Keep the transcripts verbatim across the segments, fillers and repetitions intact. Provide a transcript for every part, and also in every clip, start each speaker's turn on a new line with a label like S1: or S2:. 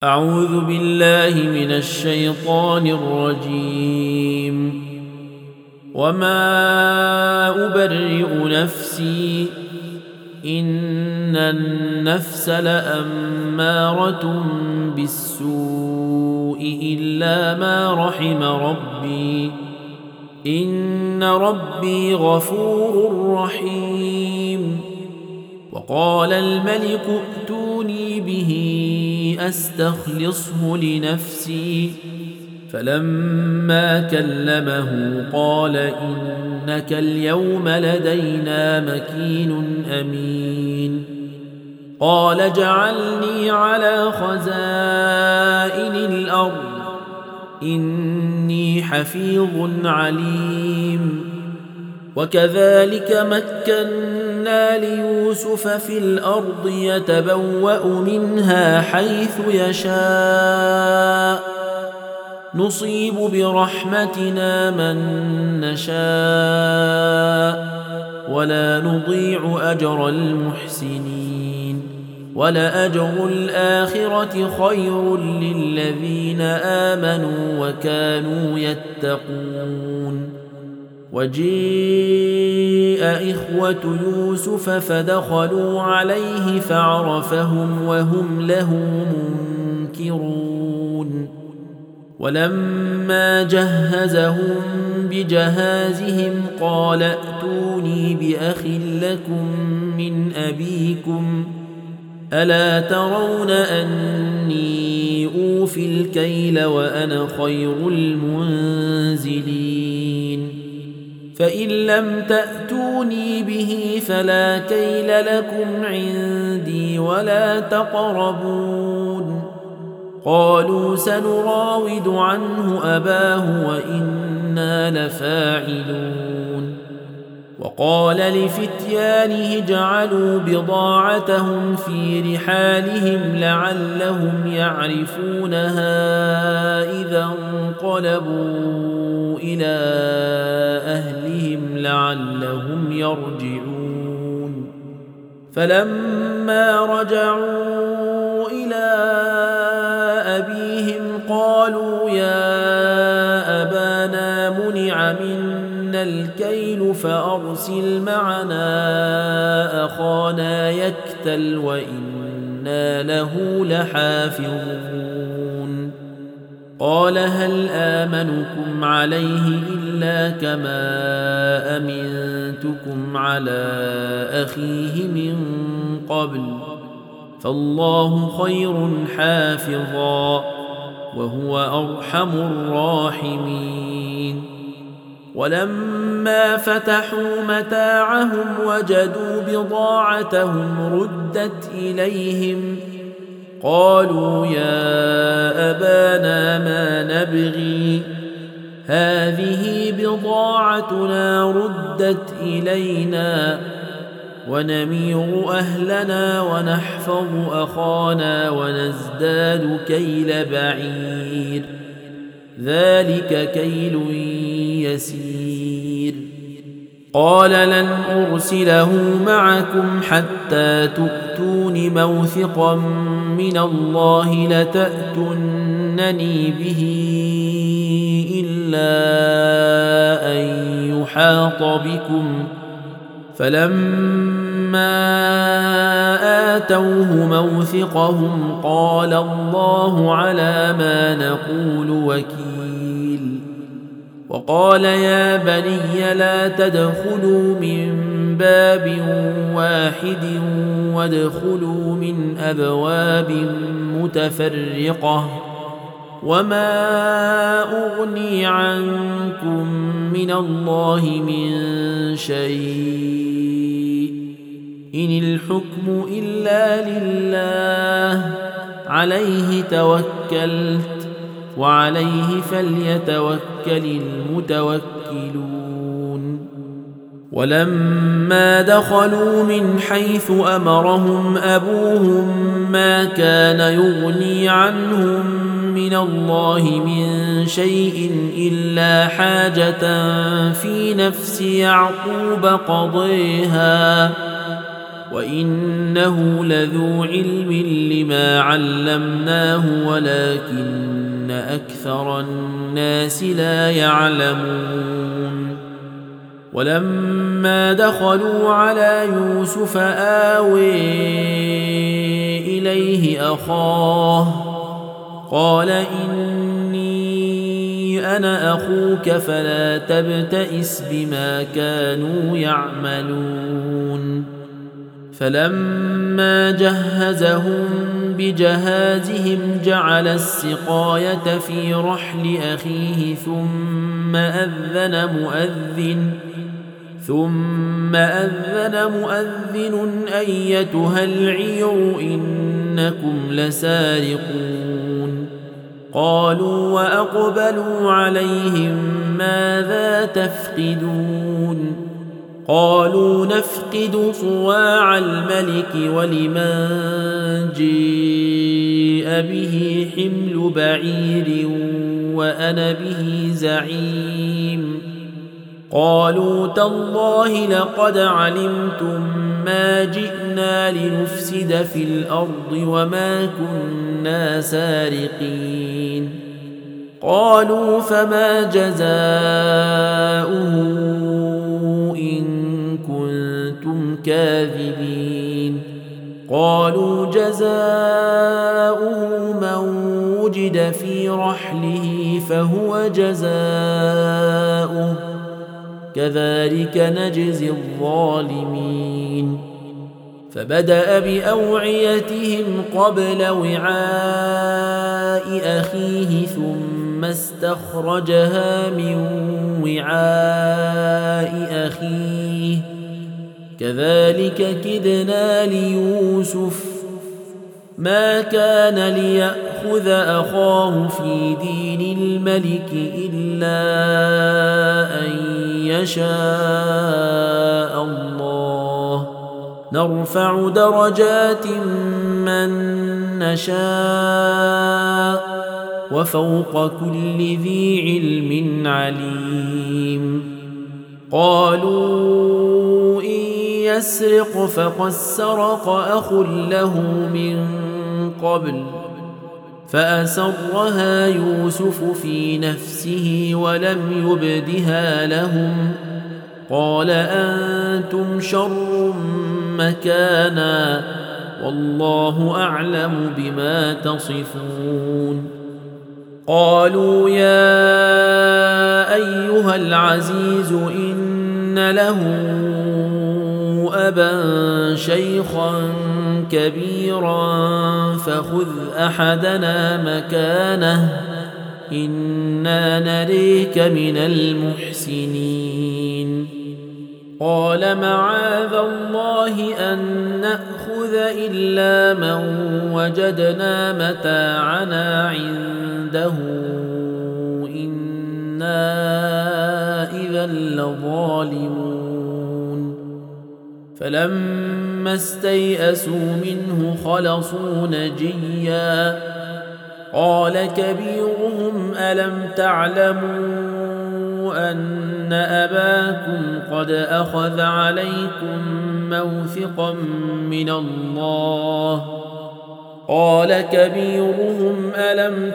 S1: أعوذ بالله من الشيطان الرجيم. وما أبرئ نفسي إن النفس لأمارة بالسوء إلا ما رحم ربي إن ربي غفور رحيم. وقال الملك ائتوني به أستخلصه لنفسي فلما كلمه قال إنك اليوم لدينا مكين أمين. قال اجعلني على خزائن الأرض إني حفيظ عليم. وكذلك مكنا ليوسف في الأرض يتبوأ منها حيث يشاء نصيب برحمتنا من نشاء ولا نضيع أجر المحسنين ولأجر الآخرة خير للذين آمنوا وكانوا يتقون. وجيء إخوة يوسف فدخلوا عليه فعرفهم وهم له منكرون. ولما جهزهم بجهازهم قال ائتوني بأخ لكم من أبيكم ألا ترون أني أوفي الكيل وأنا خير المنزلين. فإن لم تأتوني به فلا كيل لكم عندي ولا تقربون. قالوا سنراود عنه أباه وإنا لفاعلون. وقال لفتيانه اجعلوا بضاعتهم في رحالهم لعلهم يعرفونها إذا انقلبوا إلى أهلهم لعلهم يرجعون. فلما رجعوا إلى أبيهم قالوا يا أبانا منع منا الكيل فأرسل معنا أخانا يكتل وإنا له لحافظون. قال هل آمنكم عليه إلا كما أمنتكم على أخيه من قبل فالله خير حافظا وهو أرحم الراحمين. ولما فتحوا متاعهم وجدوا بضاعتهم ردت إليهم قالوا يا أبانا ما نبغي هذه بضاعتنا ردت إلينا ونمير أهلنا ونحفظ أخانا ونزداد كيل بعير ذلك كيل يسير. قال لن أرسله معكم حتى تؤتون موثقا من الله لتأتونني به إلا أن يحاط بكم. فلما آتوه موثقهم قال الله على ما نقول وكيل. وقال يا بني لا تدخلوا من باب واحد وادخلوا من أبواب متفرقة وما أغني عنكم من الله من شيء إن الحكم إلا لله عليه توكلت وعليه فليتوكل المتوكلون. ولما دخلوا من حيث أمرهم أبوهم ما كان يغني عنهم من الله من شيء إلا حاجة في نفس يعقوب قضيها وإنه لذو علم لما علمناه ولكن أكثر الناس لا يعلمون ولما دخلوا على يوسف آوي إليه أخاه قال إني أنا أخوك فلا تبتئس بما كانوا يعملون فلما جهزهم بجهازهم جعل السقاية في رحل أخيه ثم أذن مؤذن ثم أذن مؤذن أيتها العير إنكم لسارقون قالوا وأقبلوا عليهم ماذا تفقدون قالوا نفقد صواع الملك ولمن جيء به حمل بعير وأنا به زعيم قالوا تالله لقد علمتم ما جئنا لنفسد في الأرض وما كنا سارقين قالوا فما جزاؤه إن كنتم كاذبين قالوا جزاؤه من وجد في رحله فهو جزاؤه كذلك نجزي الظالمين فبدأ بأوعيتهم قبل وعاء أخيه ثم استخرجها من وعاء أخيه كذلك كدنا ليوسف ما كان ليأخذ أخاه في دين الملك إلا أن يشاء الله نرفع درجات من نشاء وفوق كل ذي علم عليم قالوا إن يسرق فقد سرق أخ له من قبل فأسرها يوسف في نفسه ولم يبدها لهم قال أنتم شر مكانا والله أعلم بما تصفون قالوا يا أيها العزيز إن له أبا شيخا كبيرا فخذ أحدنا مكانه إنا نريك من المحسنين قال معاذ الله أن نأخذ إلا من وجدنا متاعنا عنده إنا إذا لظالمون فلما استيئسوا منه خلصوا نجيا قال كبيرهم ألم تعلموا أن أباكم قد أخذ عليكم موثقا من الله قال كبيرهم ألم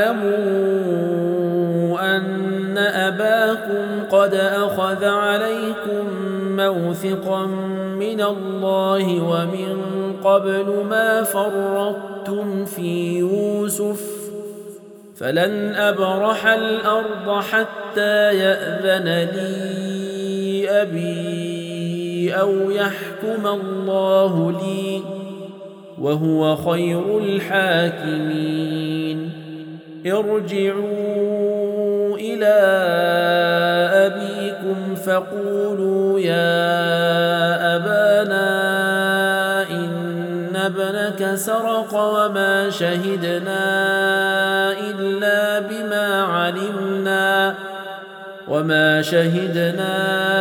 S1: تعلموا أن أباكم قد أخذ عليكم موثقا من الله ومن قبل ما فرطتم في يوسف فلن أبرح الأرض حتى يأذن لي أبي أو يحكم الله لي وهو خير الحاكمين ارجعوا إلى أبيكم فقولوا يا أبانا إن ابنك سرق وما شهدنا إلا بما علمنا وما شهدنا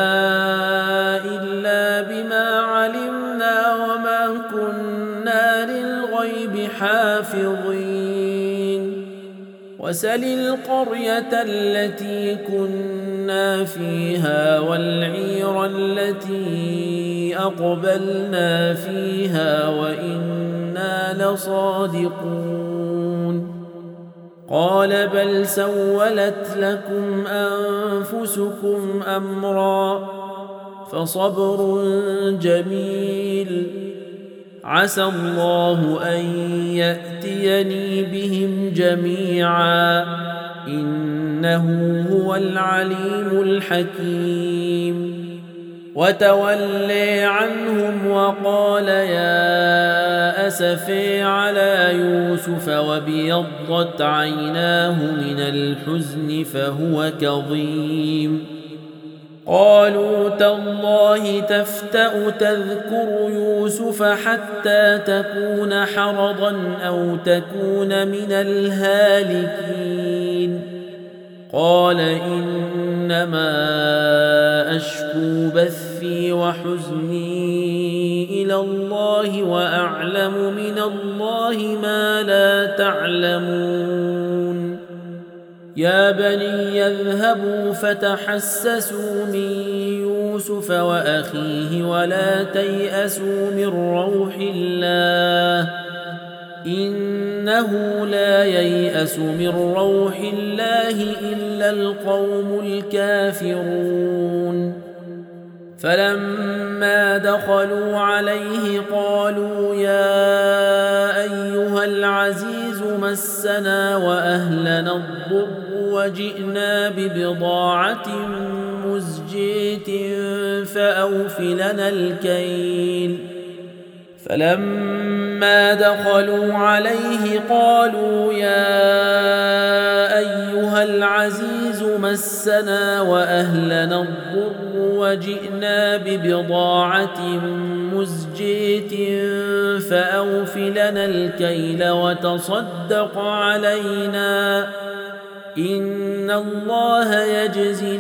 S1: إلا بما علمنا وما كنا للغيب حافظين وسل القرية التي كنا فيها والعير التي أقبلنا فيها وإنا لصادقون قال بل سولت لكم أنفسكم أمرا فصبر جميل عسى الله أن يأتيني بهم جميعا إنه هو العليم الحكيم وتولي عنهم وقال يا أسفي على يوسف وابيضت عيناه من الحزن فهو كظيم قالوا تالله تفتأ تذكر يوسف حتى تكون حرضا أو تكون من الهالكين قال إنما أشكو بثي وحزني إلى الله وأعلم من الله ما لا تعلمون يا بني يذهبوا فتحسسوا من يوسف وأخيه ولا تيأسوا من روح الله إنه لا ييأس من روح الله إلا القوم الكافرون فلما دخلوا عليه قالوا يا أيها العزيز مسنا وأهلنا الضر وجئنا ببضاعة مزجاة فأوف لنا الكيل فلما دخلوا عليه قالوا يا أيها العزيز مسنا وأهلنا الضر وجئنا ببضاعة مزجاة فأوف لنا الكيل وتصدق علينا إن الله يجزي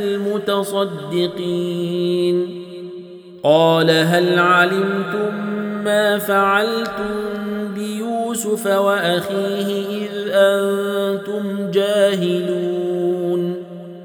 S1: المتصدقين قال هل علمتم ما فعلتم بيوسف وأخيه إذ أنتم جاهلون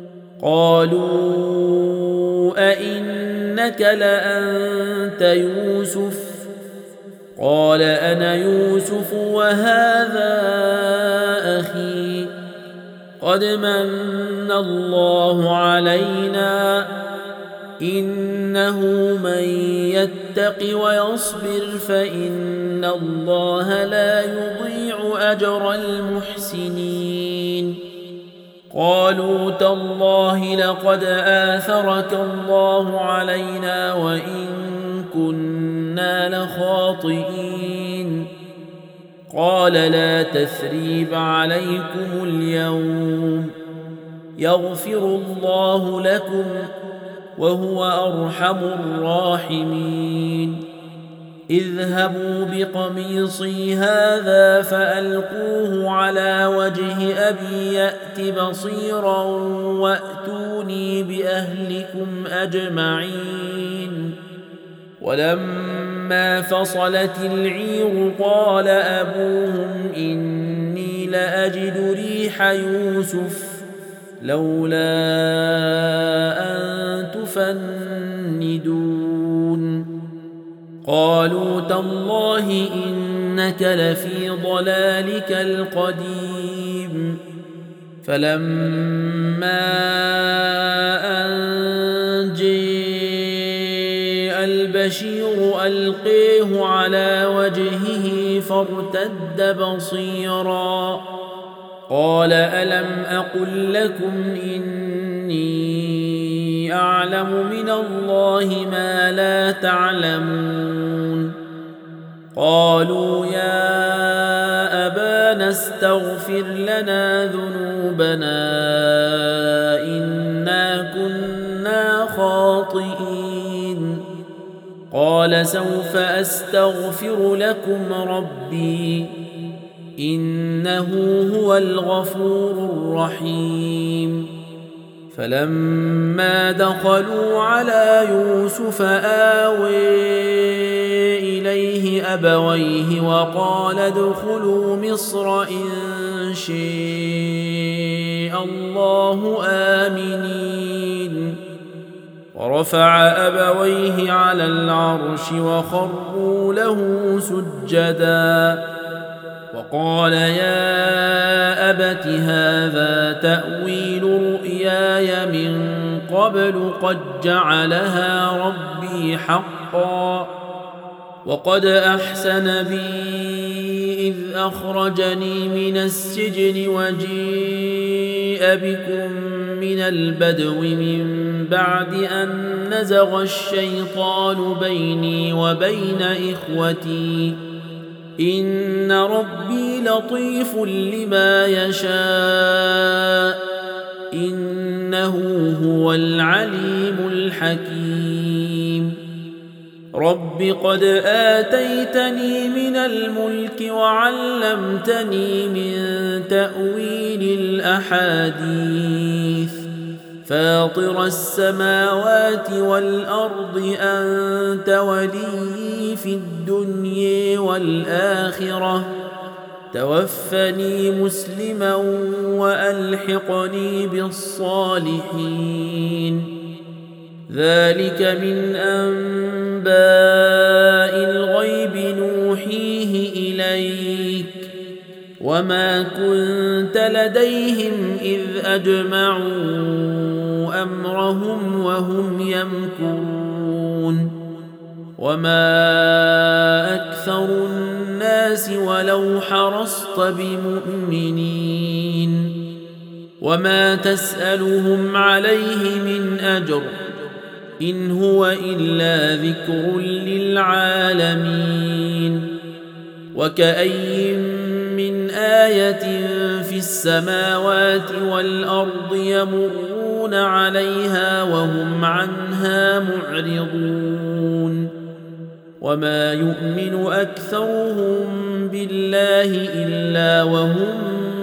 S1: قالوا أئنك لأنت يوسف قال أنا يوسف وهذا أخي قد من الله علينا إنه من يتق ويصبر فإن الله لا يضيع أجر المحسنين قالوا تالله لقد آثرك الله علينا وإن كنا لخاطئين قال لا تثريب عليكم اليوم يغفر الله لكم وهو أرحم الراحمين اذهبوا بقميصي هذا فألقوه على وجه أبي يأت بصيرا وأتوني بأهلكم أجمعين ولما فصلت العير قال أبوهم إني لأجد ريح يوسف لولا أن تفندون قالوا تالله إنك لفي ضلالك القديم فلما أن جاء البشير ألقيه على وجهه فارتد بصيرا قال ألم أقل لكم إني أعلم من الله ما لا تعلمون قالوا يا أبانا استغفر لنا ذنوبنا إنا كنا خاطئين قال سوف أستغفر لكم ربي إنه هو الغفور الرحيم فلما دخلوا على يوسف آوي إليه أبويه وقال ادخلوا مصر إن شئتم الله آمنين. ورفع أبويه على العرش وخروا له سجدا وقال يا أبت هذا تأويل رؤياي من قبل قد جعلها ربي حقا وقد أحسن بي إذ أخرجني من السجن وجيء بكم من البدو من بعد أن نزغ الشيطان بيني وبين إخوتي إن ربي لطيف لما يشاء إنه هو العليم الحكيم. رب قد آتيتني من الملك وعلمتني من تأويل الأحاديث فاطر السماوات والأرض أنت ولي في الدنيا والآخرة توفني مسلما وألحقني بالصالحين. ذلك من أنباء الغيب نوحيه إليك وما كنت لديهم إذ أجمعوا أمرهم وهم يمكرون. وما أكثر الناس ولو حرصت بمؤمنين وما تسألهم عليه من أجر إن هو إلا ذكر للعالمين. وكأي من آية في السماوات والأرض يمرون عليها وهم عنها معرضون وما يؤمن أكثرهم بالله إلا وهم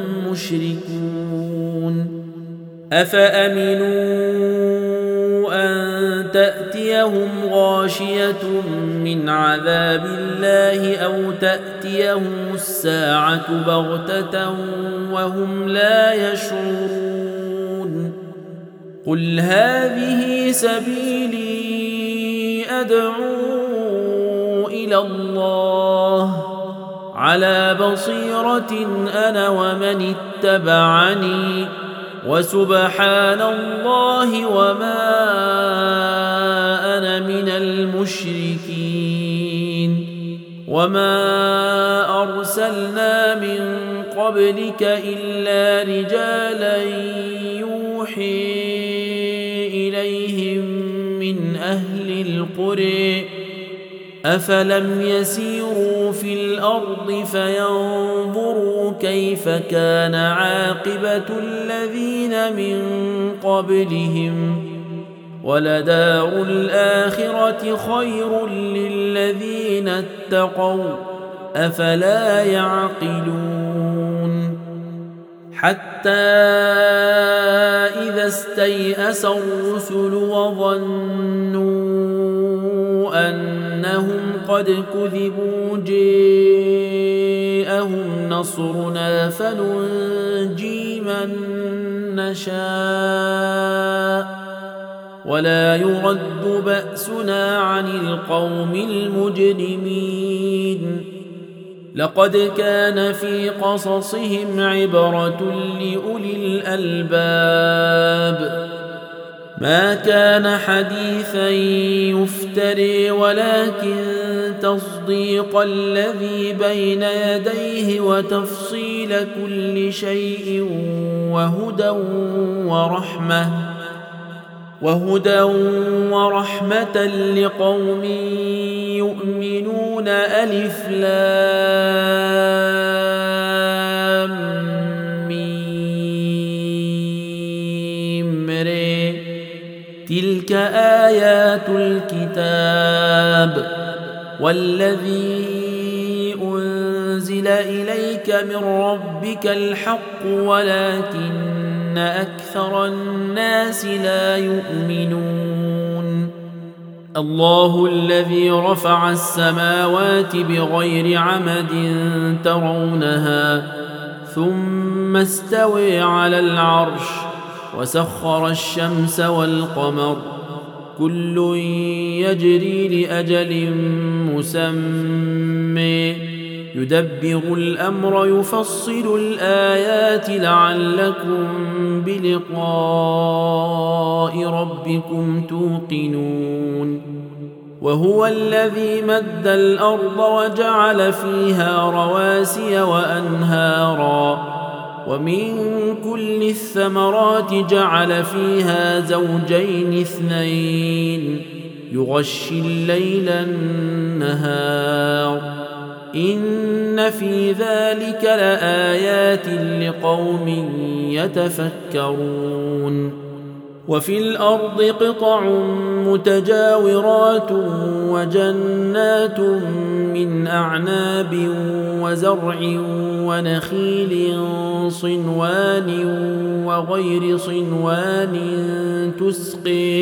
S1: مشركون. أفأمنوا أن تأتيهم غاشية من عذاب الله أو تأتيهم الساعة بغتة وهم لا يشعرون. قل هذه سبيلي أدعو إلى الله على بصيرة أنا ومن اتبعني وسبحان الله وما أنا من المشركين. وما أرسلنا من قبلك إلا رجالا يوحي إليهم من أهل القرى أفلم يسيروا في الأرض فينظروا كيف كان عاقبة الذين من قبلهم ولدار الآخرة خير للذين اتقوا أفلا يعقلون. حتى إذا استيأس الرسل وظنوا أنهم قد كذبوا جاءهم نصرنا فننجي من نشاء ولا يرد بأسنا عن القوم المجرمين. لقد كان في قصصهم عبرة لأولي الألباب ما كان حديثا يفتري ولكن تصديق الذي بين يديه وتفصيل كل شيء وهدى ورحمة وهدى ورحمة لقوم يؤمنون. ألف لام ميم ر تلك آيات الكتاب والذي أنزل إليك من ربك الحق ولكن أكثر الناس لا يؤمنون. الله الذي رفع السماوات بغير عمد ترونها ثم استوى على العرش وسخر الشمس والقمر كل يجري لأجل مسمى يدبر الأمر يفصل الآيات لعلكم بلقاء ربكم توقنون وهو الذي مد الأرض وجعل فيها رواسي وأنهارا ومن كل الثمرات جعل فيها زوجين اثنين يغشي الليل النهار إن في ذلك لآيات لقوم يتفكرون وفي الأرض قطع متجاورات وجنات من أعناب وزرع ونخيل صنوان وغير صنوان تسقي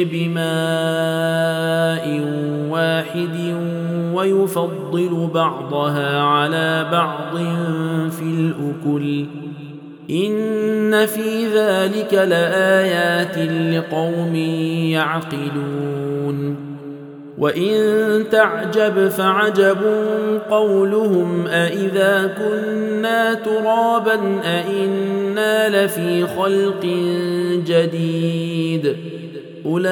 S1: بماء واحد ويفضل بعضها على بعض في الأكل إن في ذلك لآيات لقوم يعقلون وإن تعجب فعجب قولهم أإذا كنا ترابا أإنا لفي خلق جديد أولئك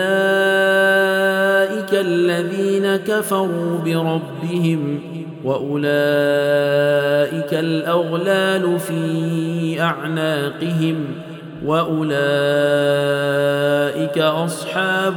S1: الذين كفروا بربهم وأولئك الأغلال في أعناقهم وأولئك أصحاب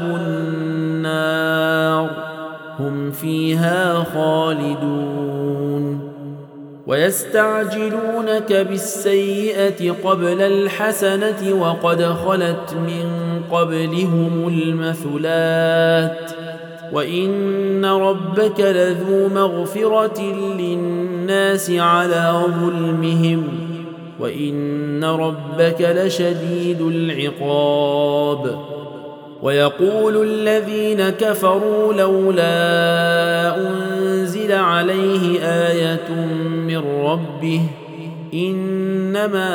S1: النار هم فيها خالدون ويستعجلونك بالسيئة قبل الحسنة وقد خلت من قبلهم المثلات وإن ربك لذو مغفرة للناس على ظلمهم وإن ربك لشديد العقاب ويقول الذين كفروا لولا أنزل عليه آية من ربه إنما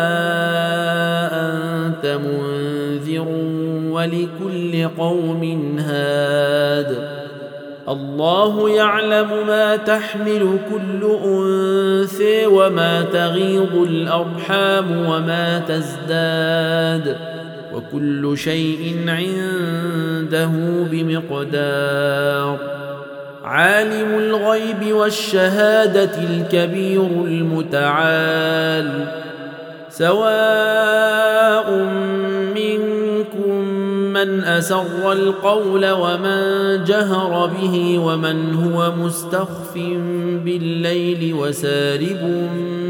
S1: أنت منذر ولكل قوم هاد الله يعلم ما تحمل كل أنثى وما تغيض الأرحام وما تزداد وكل شيء عنده بمقدار عالم الغيب والشهادة الكبير المتعال سواء منكم من أسر القول ومن جهر به ومن هو مستخف بالليل وسارب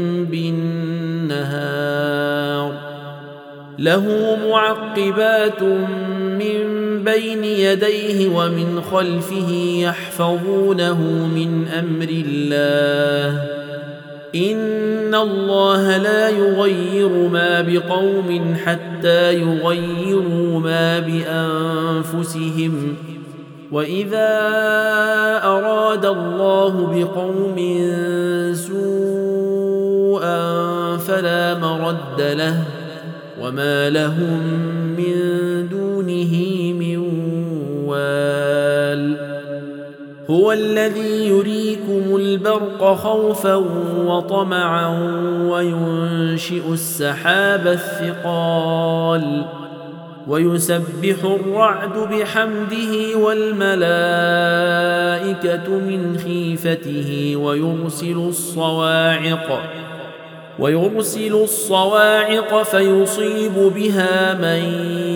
S1: بالنهار له معقبات من بين يديه ومن خلفه يحفظونه من أمر الله إن الله لا يغير ما بقوم حتى يغيروا ما بأنفسهم وإذا أراد الله بقوم سوءا فلا مرد له وما لهم من دونه من وال هو الذي يريكم البرق خوفا وطمعا وينشئ السحاب الثقال ويسبح الرعد بحمده والملائكة من خيفته ويرسل الصواعق ويرسل الصواعق فيصيب بها من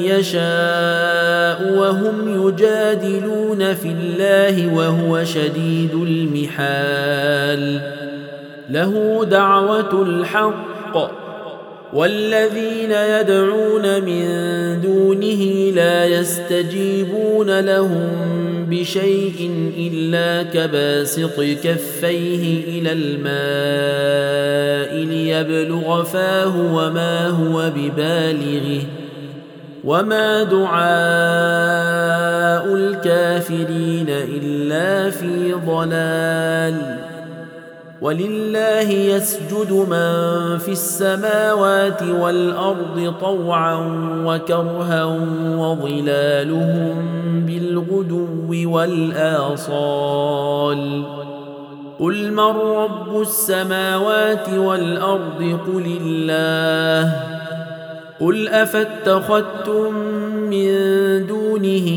S1: يشاء وهم يجادلون في الله وهو شديد المحال له دعوة الحق والذين يدعون من دونه لا يستجيبون لهم بشيء إلا كباسط كفيه إلى الماء ليبلغ فاه وما هو ببالغه وما دعاء الكافرين إلا في ضلال ولله يسجد من في السماوات والأرض طوعا وكرها وظلالهم بالغدو والآصال قل من رب السماوات والأرض قل الله قل أفاتخذتم من دونه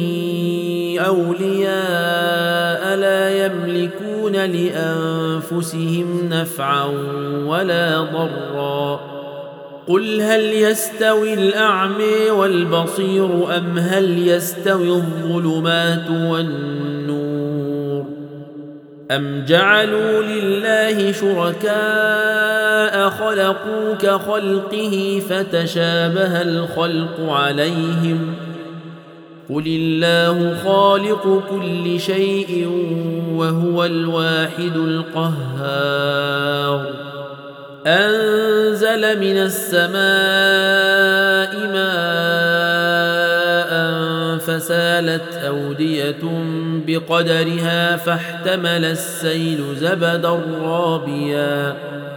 S1: أولياء لا يملكون لأنفسهم نفعا ولا ضرا قل هل يستوي الأعمى والبصير أم هل يستوي الظلمات والنور أم جعلوا لله شركاء خلقوا كخلقه فتشابه الخلق عليهم قل الله خالق كل شيء وهو الواحد القهار أنزل من السماء ماء فسالت أودية بقدرها فاحتمل السيل زبدا رابيا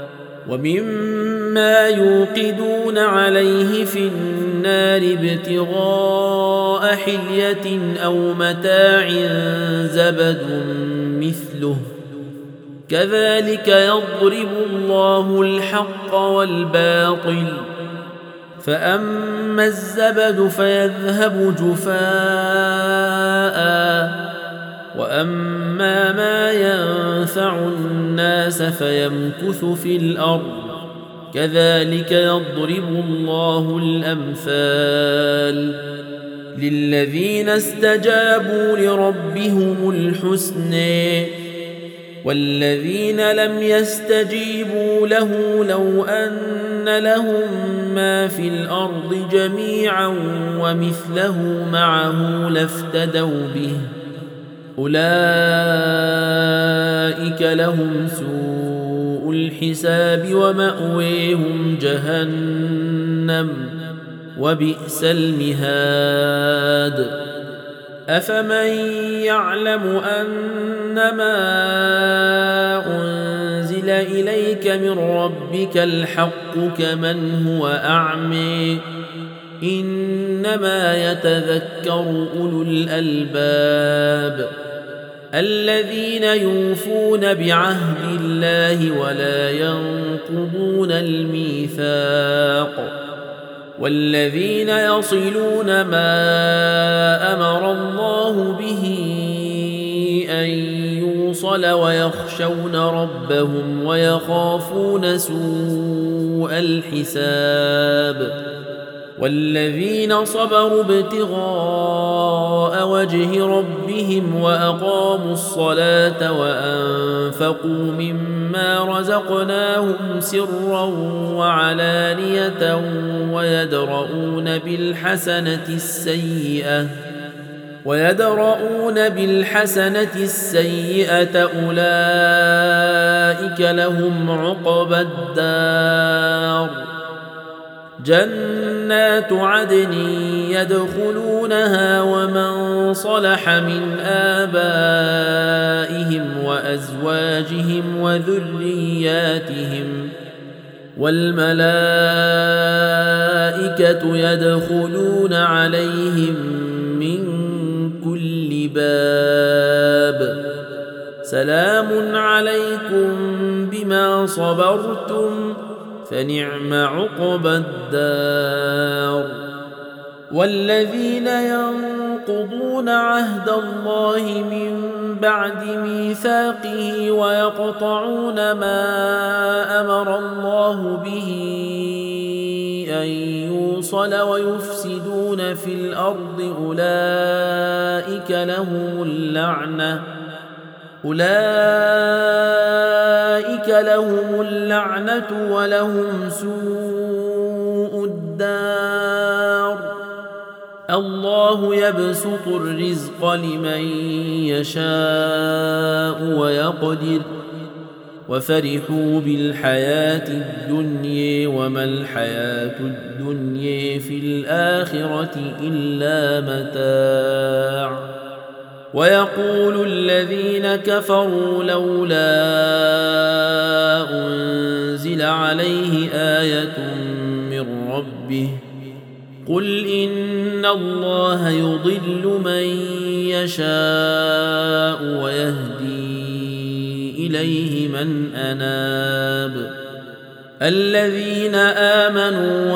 S1: ومما يوقدون عليه في النار ابتغاء حلية أو متاع زبد مثله كذلك يضرب الله الحق والباطل فأما الزبد فيذهب جفاء وأما ما ينفع الناس فيمكث في الأرض كذلك يضرب الله الأمثال للذين استجابوا لربهم الحسنى والذين لم يستجيبوا له لو أن لهم ما في الأرض جميعا ومثله معه لافتدوا به أولئك لهم سوء الحساب ومأويهم جهنم وبئس المهاد أفمن يعلم أنما أنزل إليك من ربك الحق كمن هو أعمى إنما يتذكر أولو الألباب الذين يوفون بعهد الله ولا ينقضون الميثاق والذين يصلون ما أمر الله به أن يوصل ويخشون ربهم ويخافون سوء الحساب والذين صبروا ابتغاء وجه ربهم وأقاموا الصلاة وأنفقوا مما رزقناهم سرا وعلانية ويدرؤون بالحسنة السيئة ويدرؤون بالحسنة السيئة أولئك لهم عقبى الدار جنات عدن يدخلونها ومن صلح من آبائهم وأزواجهم وذرياتهم والملائكة يدخلون عليهم من كل باب سلام عليكم بما صبرتم فنعم عقبى الدار والذين ينقضون عهد الله من بعد ميثاقه ويقطعون ما أمر الله به أن يوصل ويفسدون في الأرض أولئك لهم اللعنة أولئك لهم اللعنة ولهم سوء الدار الله يبسط الرزق لمن يشاء ويقدر وفرحوا بالحياة الدنيا وما الحياة الدنيا في الآخرة إلا متاع ويقول الذين كفروا لولا أنزل عليه آية من ربه قل إن الله يضل من يشاء ويهدي إليه من أناب الذين آمنوا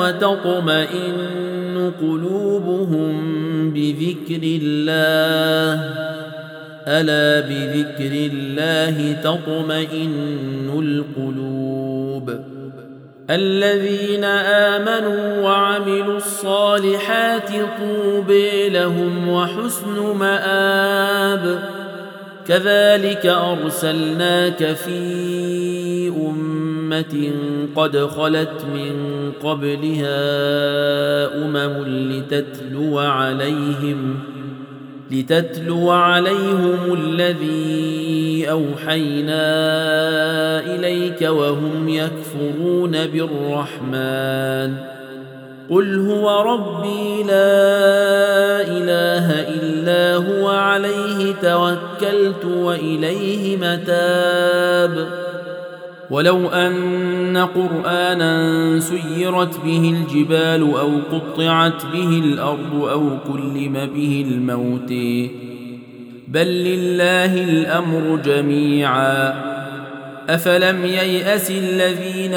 S1: وتطمئن قلوبهم بذكر الله ألا بذكر الله تطمئن القلوب الذين آمنوا وعملوا الصالحات طوبى لهم وحسن مآب كذلك أرسلناك في أمة قد خلت من قبلها أمم لتتلو عليهم لتتلو عليهم الذي أوحينا إليك وهم يكفرون بالرحمن قل هو ربي لا إله إلا هو عليه توكلت وإليه متاب ولو أن قرآنا سيرت به الجبال أو قطعت به الأرض أو كلم به الموت بل لله الأمر جميعا أفلم ييأس الذين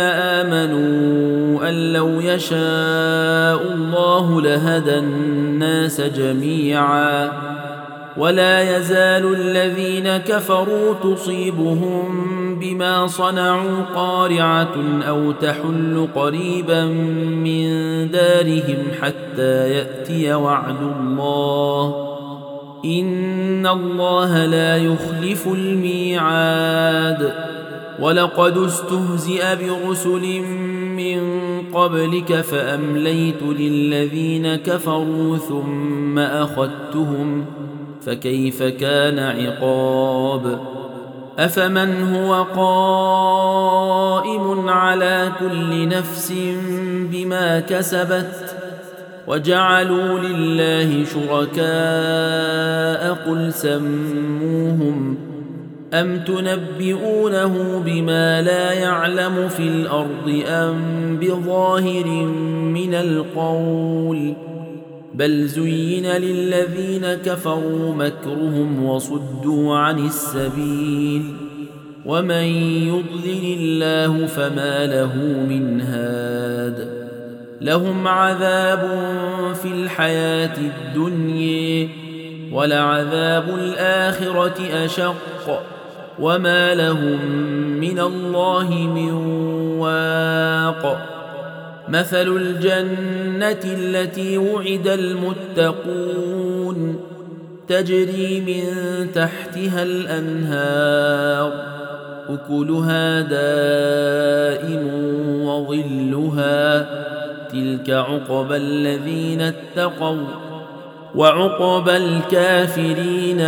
S1: آمنوا أن لو يشاء الله لهدى الناس جميعا ولا يزال الذين كفروا تصيبهم بما صنعوا قارعة أو تحل قريبا من دارهم حتى يأتي وعد الله إن الله لا يخلف الميعاد ولقد استهزئ برسل من قبلك فأمليت للذين كفروا ثم أخذتهم فكيف كان عقاب أفمن هو قائم على كل نفس بما كسبت وجعلوا لله شركاء قل سموهم أم تنبئونه بما لا يعلم في الأرض أم بظاهر من القول بل زين للذين كفروا مكرهم وصدوا عن السبيل ومن يضلل الله فما له من هاد لهم عذاب في الحياة الدنيا ولعذاب الآخرة أشق وما لهم من الله من واق مثل الجنة التي وعد المتقون تجري من تحتها الأنهار أكلها دائم وظلها تلك عقبى الذين اتقوا وعقبى الكافرين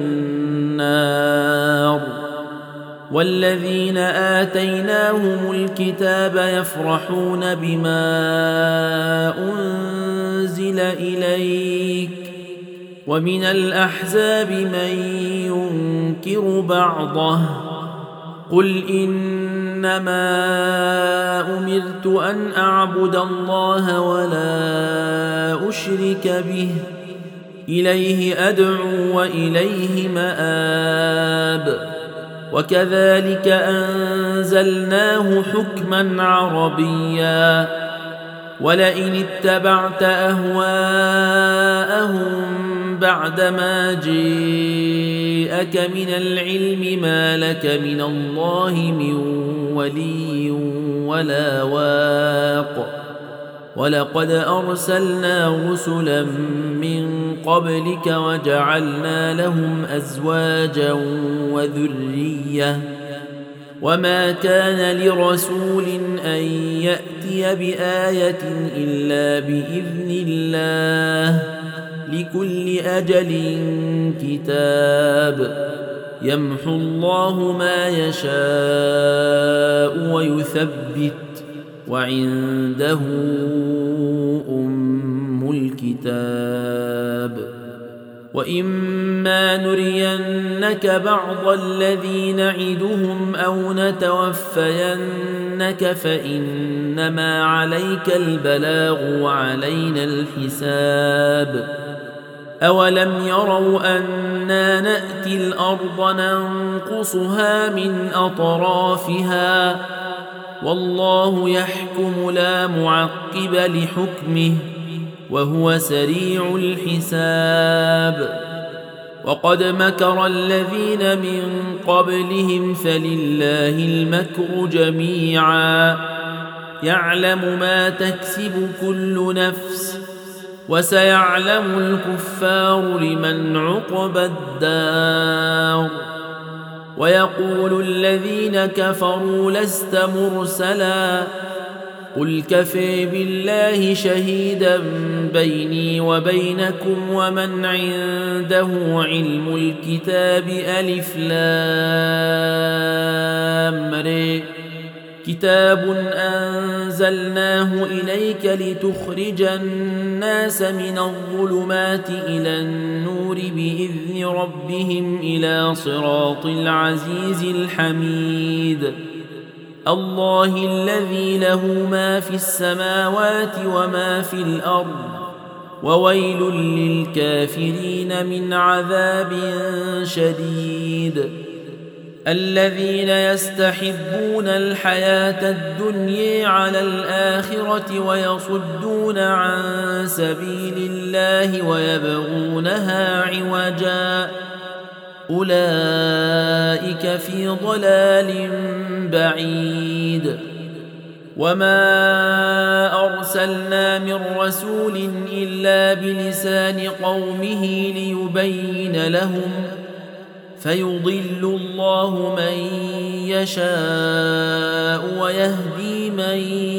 S1: النار والذين آتيناهم الكتاب يفرحون بما أنزل إليك ومن الأحزاب من ينكر بعضه قل إنما أمرت أن أعبد الله ولا أشرك به إليه أدعو وإليه مآب وكذلك أنزلناه حكما عربيا ولئن اتبعت أهواءهم بعدما جاءك من العلم ما لك من الله من ولي ولا واق ولقد أرسلنا رسلا من قبلك وجعلنا لهم أزواجا وذرية وما كان لرسول أن يأتي بآية إلا بإذن الله لكل أجل كتاب يمحو الله ما يشاء ويثبت وعنده أم الكتاب وإما نرينك بعض الذي نعدهم أو نتوفينك فإنما عليك البلاغ وعلينا الحساب. أولم يروا أنا نأتي الأرض ننقصها من أطرافها والله يحكم لا معقب لحكمه وهو سريع الحساب. وقد مكر الذين من قبلهم فلله المكر جميعا يعلم ما تكسب كل نفس وسيعلم الكفار لمن عقبى الدار. ويقول الذين كفروا لست مرسلا قل كفى بالله شهيدا بيني وبينكم ومن عنده علم الكتاب ألف لام ر كتاب أنزلناه إليك لتخرج الناس من الظلمات إلى النور بإذن ربهم إلى صراط العزيز الحميد. الله الذي له ما في السماوات وما في الأرض وويل للكافرين من عذاب شديد. الذين يستحبون الحياة الدنيا على الآخرة ويصدون عن سبيل الله ويبغونها عوجا أولئك في ضلال بعيد. وما أرسلنا من رسول إلا بلسان قومه ليبين لهم فيضل الله من يشاء ويهدي من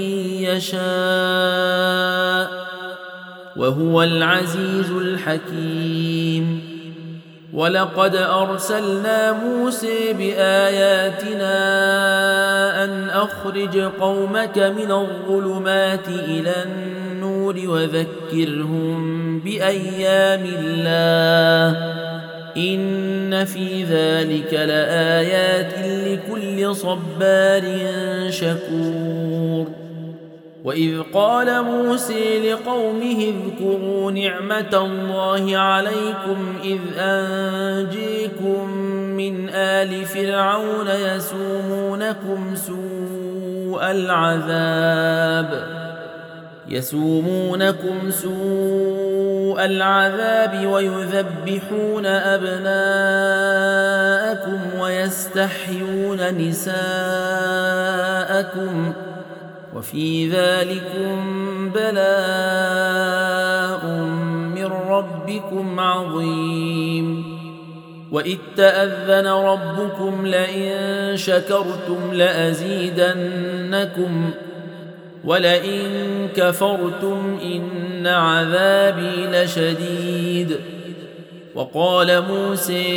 S1: يشاء وهو العزيز الحكيم. ولقد أرسلنا موسى بآياتنا أن أخرج قومك من الظلمات إلى النور وذكرهم بأيام الله إن في ذلك لآيات لكل صبار شكور. وإذ قال موسى لقومه اذكروا نعمة الله عليكم إذ أنجيكم من آل فرعون يسومونكم سوء العذاب يسومونكم سوء العذاب ويذبحون أبناءكم ويستحيون نساءكم وفي ذلكم بلاء من ربكم عظيم. وإذ تأذن ربكم لئن شكرتم لأزيدنكم ولئن كفرتم إن عذابي لشديد. وقال موسى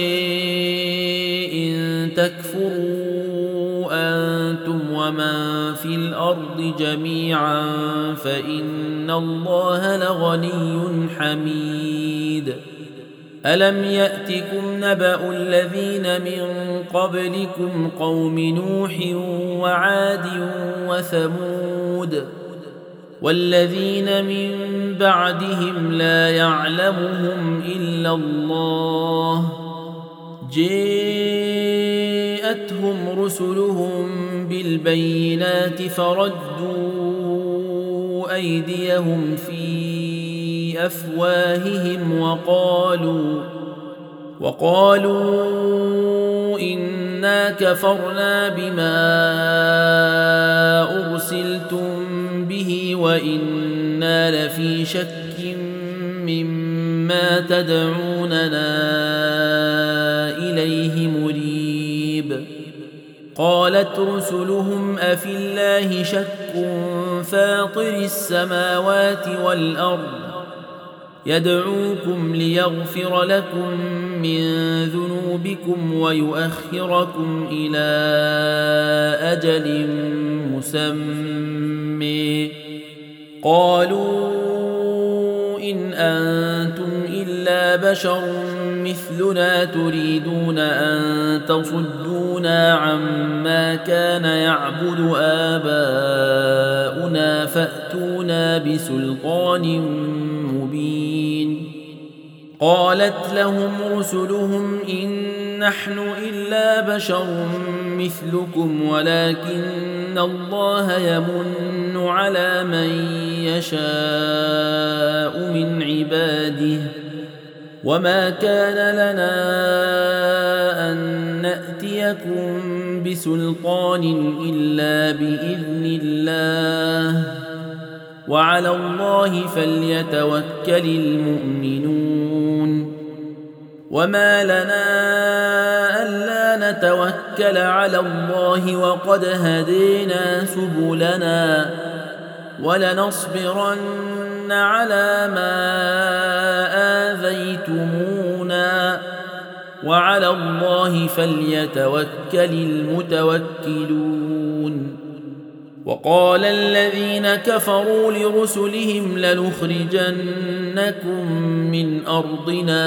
S1: إن تكفروا أنتم ومن في الأرض جميعا فإن الله لغني حميد. ألم يأتكم نبأ الذين من قبلكم قوم نوح وعاد وثمود والذين من بعدهم لا يعلمهم إلا الله جاءتهم رسلهم بالبينات فردوا أيديهم في أفواههم وقالوا وقالوا إنا كفرنا بما أرسلتم به وإنا لفي شك مما تدعوننا إليه مريب. قالت رسلهم أفي الله شك فاطر السماوات والأرض يدعوكم ليغفر لكم من ذنوبكم ويؤخركم إلى أجل مسمى قالوا إن أنتم إلا بشر مثلنا تريدون أن تصدونا عما كان يعبد آباؤنا فأتونا بسلطان مبين. قالت لهم رسلهم إن نحن إلا بشر مثلكم ولكن الله يمن على من يشاء من عباده وما كان لنا أن نأتيكم بسلطان إلا بإذن الله وعلى الله فليتوكل المؤمنون. وما لنا ألا نتوكل على الله وقد هدينا سبلنا ولنصبرن على ما آذيتمونا وعلى الله فليتوكل المتوكلون. وقال الذين كفروا لرسلهم لنخرجنكم من أرضنا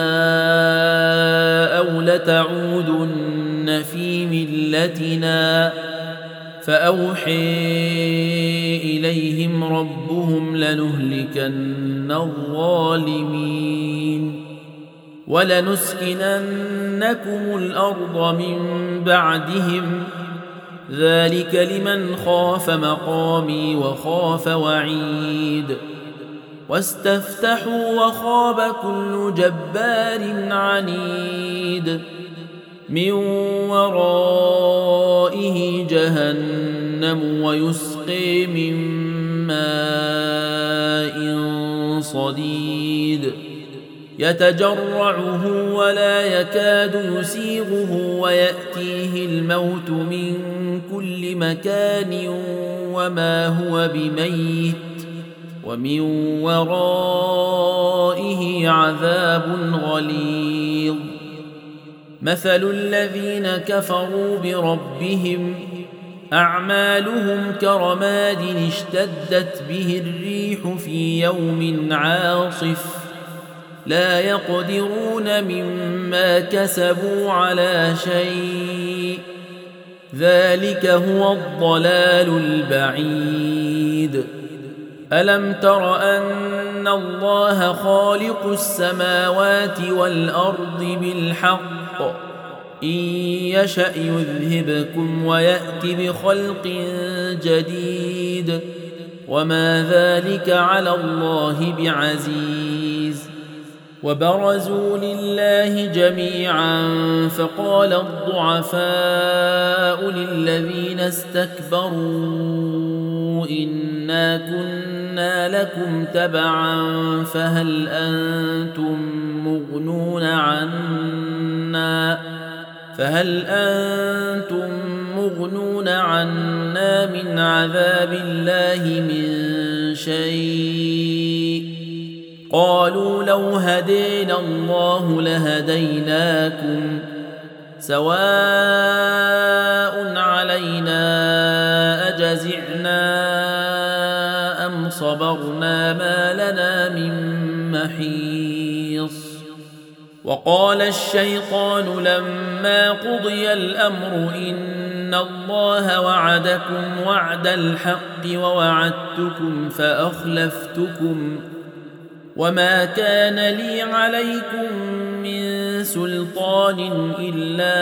S1: أو لتعودن في ملتنا فأوحي إليهم ربهم لنهلكن الظالمين ولنسكننكم الأرض من بعدهم ذلك لمن خاف مقامي وخاف وعيد. واستفتحوا وخاب كل جبار عنيد من ورائه جهنم ويسقي من ماء صديد يتجرعه ولا يكاد يسيغه ويأتيه الموت من كل مكان وما هو بميت ومن ورائه عذاب غليظ. مثل الذين كفروا بربهم أعمالهم كرماد اشتدت به الريح في يوم عاصف لا يقدرون مما كسبوا على شيء ذلك هو الضلال البعيد. ألم تر أن الله خالق السماوات والأرض بالحق إن يشأ يذهبكم ويأت بخلق جديد وما ذلك على الله بعزيز. وبرزوا لله جميعا فقال الضعفاء للذين استكبروا إنا كنا لكم تبعا فهل أنتم مغنون عنا فهل أنتم مغنون عنا من عذاب الله من شيء قالوا لو هدينا الله لهديناكم سواء علينا أجزعنا أم صبرنا ما لنا من محيص. وقال الشيطان لما قضي الأمر إن الله وعدكم وعد الحق ووعدتكم فأخلفتكم وما كان لي عليكم من سلطان إلا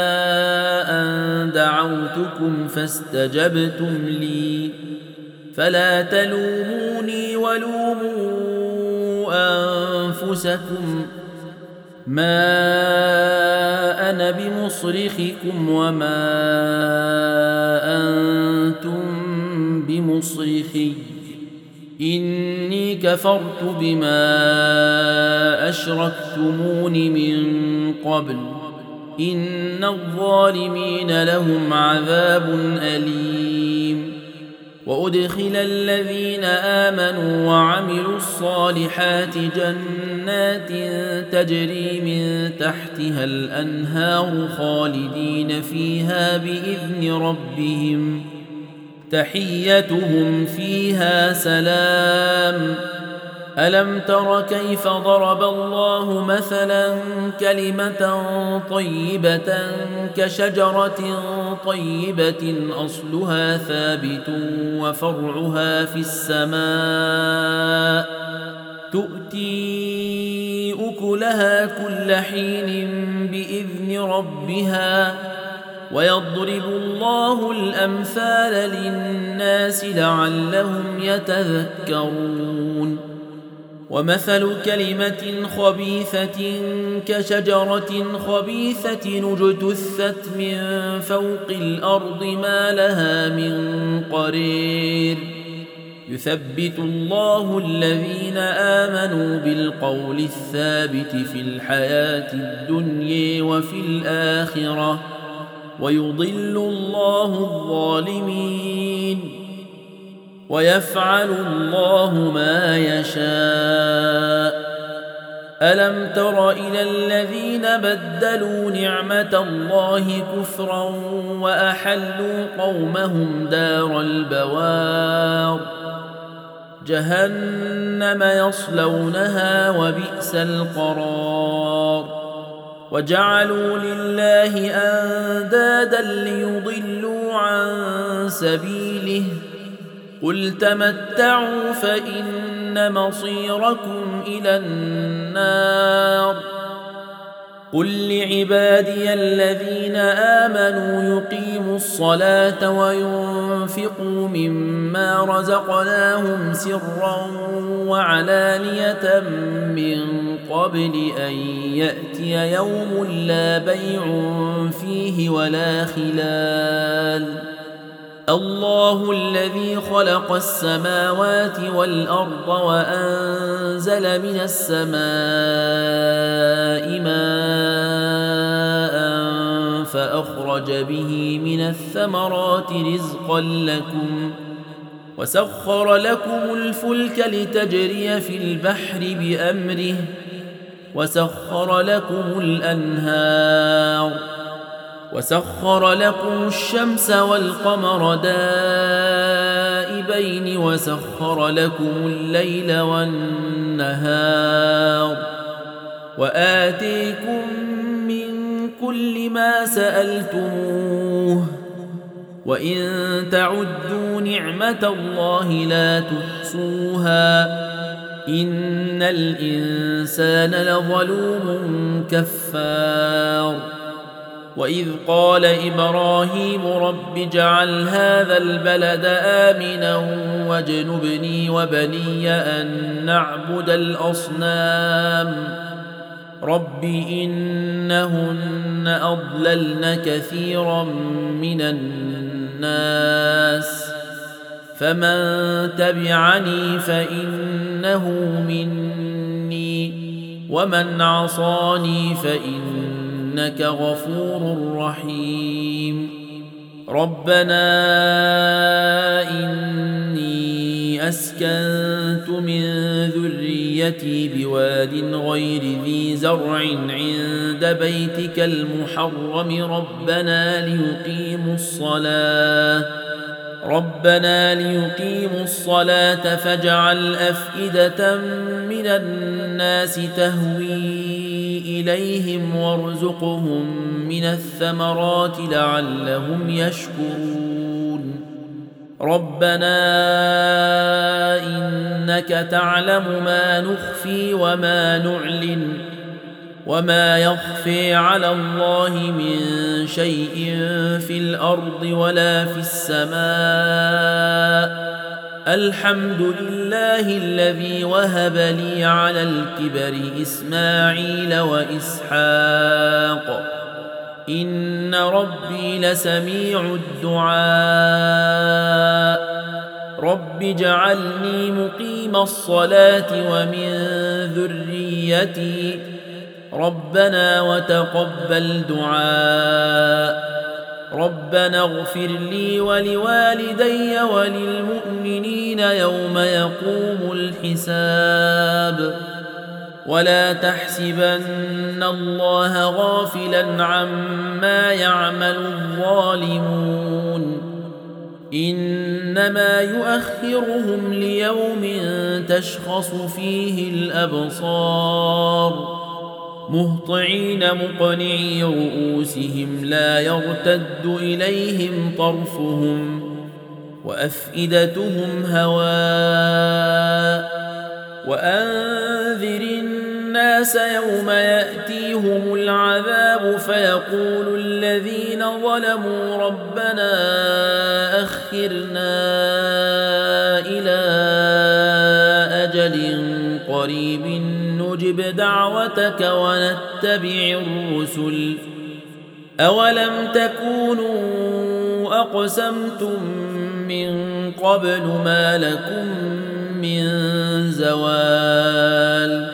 S1: أن دعوتكم فاستجبتم لي فلا تلوموني ولوموا أنفسكم ما أنا بمصرخكم وما أنتم بمصرخي إني كفرت بما أشركتمون من قبل إن الظالمين لهم عذاب أليم. وأدخل الذين آمنوا وعملوا الصالحات جنات تجري من تحتها الأنهار خالدين فيها بإذن ربهم تحيتهم فيها سلام ألم تر كيف ضرب الله مثلا كلمة طيبة كشجرة طيبة أصلها ثابت وفرعها في السماء تؤتي أكلها كل حين بإذن ربها ويضرب الله الأمثال للناس لعلهم يتذكرون ومثل كلمة خبيثة كشجرة خبيثة اجتثت من فوق الأرض ما لها من قرير يثبت الله الذين آمنوا بالقول الثابت في الحياة الدنيا وفي الآخرة ويضل الله الظالمين ويفعل الله ما يشاء ألم تر إلى الذين بدلوا نعمة الله كفرا وأحلوا قومهم دار البوار جهنم يصلونها وبئس القرار وجعلوا لله أندادا ليضلوا عن سبيله قل تمتعوا فإن مصيركم إلى النار قل لعبادي الذين آمنوا يقيموا الصلاة وينفقوا مما رزقناهم سرا وعلانية من قبل أن يأتي يوم لا بيع فيه ولا خلال الله الذي خلق السماوات والأرض وأنزل من السماء ماء فأخرج به من الثمرات رزقا لكم وسخر لكم الفلك لتجري في البحر بأمره وسخر لكم الأنهار وسخر لكم الشمس والقمر دائبين وسخر لكم الليل والنهار وآتيكم من كل ما سألتموه وإن تعدوا نعمة الله لا تحصوها إن الإنسان لظلوم كفار وإذ قال إبراهيم رب اجعل هذا البلد آمنا واجنبني وبني أن نعبد الأصنام رب إنهن أضللن كثيرا من الناس فمن تبعني فإنه مني ومن عصاني فإنك غفور رحيم ربنا إني أسكنت من ذريتي بواد غير ذي زرع عند بيتك المحرم ربنا ليقيموا الصلاة ربنا ليقيموا الصلاة فاجعل أفئدة من الناس تهوي إليهم وارزقهم من الثمرات لعلهم يشكرون ربنا إنك تعلم ما نخفي وما نعلن وما يخفي على الله من شيء في الأرض ولا في السماء الحمد لله الذي وهب لي على الكبر إسماعيل وإسحاق إن ربي لسميع الدعاء رب اجعلني مقيم الصلاة ومن ذريتي ربنا وتقبل دعاء ربنا اغفر لي ولوالدي وللمؤمنين يوم يقوم الحساب ولا تحسبن الله غافلا عما يعمل الظالمون إنما يؤخرهم ليوم تشخص فيه الأبصار مهطعين مقنعي رؤوسهم لا يرتد إليهم طرفهم وأفئدتهم هواء وأنذر الناس يوم يأتيهم العذاب فيقول الذين ظلموا ربنا أخرنا إلى أجل قريب نجب دعوتك ونتبع الرسل أولم تكونوا أقسمتم من قبل ما لكم من زوال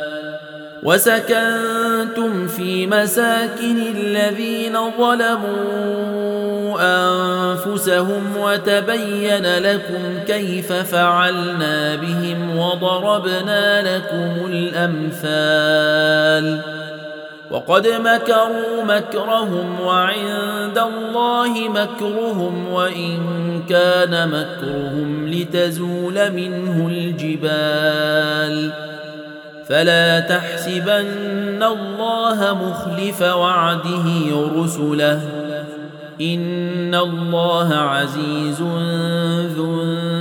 S1: وسكنتم في مساكن الذين ظلموا أنفسهم وتبين لكم كيف فعلنا بهم وضربنا لكم الأمثال وقد مكروا مكرهم وعند الله مكرهم وإن كان مكرهم لتزول منه الجبال فلا تحسبن الله مخلف وعده رسله إن الله عزيز ذو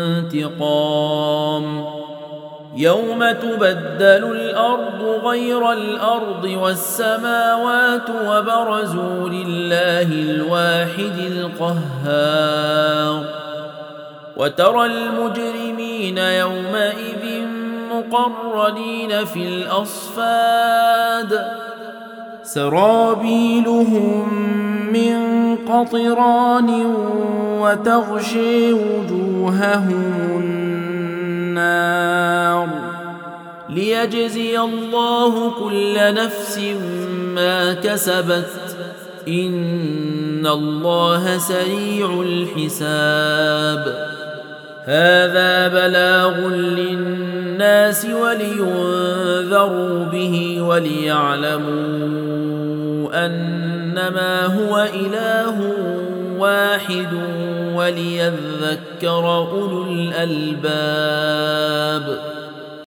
S1: انتقام يوم تبدل الأرض غير الأرض والسماوات وبرزوا لله الواحد القهار وترى المجرمين يومئذ مقرنين في الأصفاد سرابيلهم من قطران وتغشي وجوههم النار ليجزي الله كل نفس ما كسبت إن الله سريع الحساب هذا بلاغ للناس ولينذروا به وليعلموا أنما هو إله واحد وليذكر أولو الألباب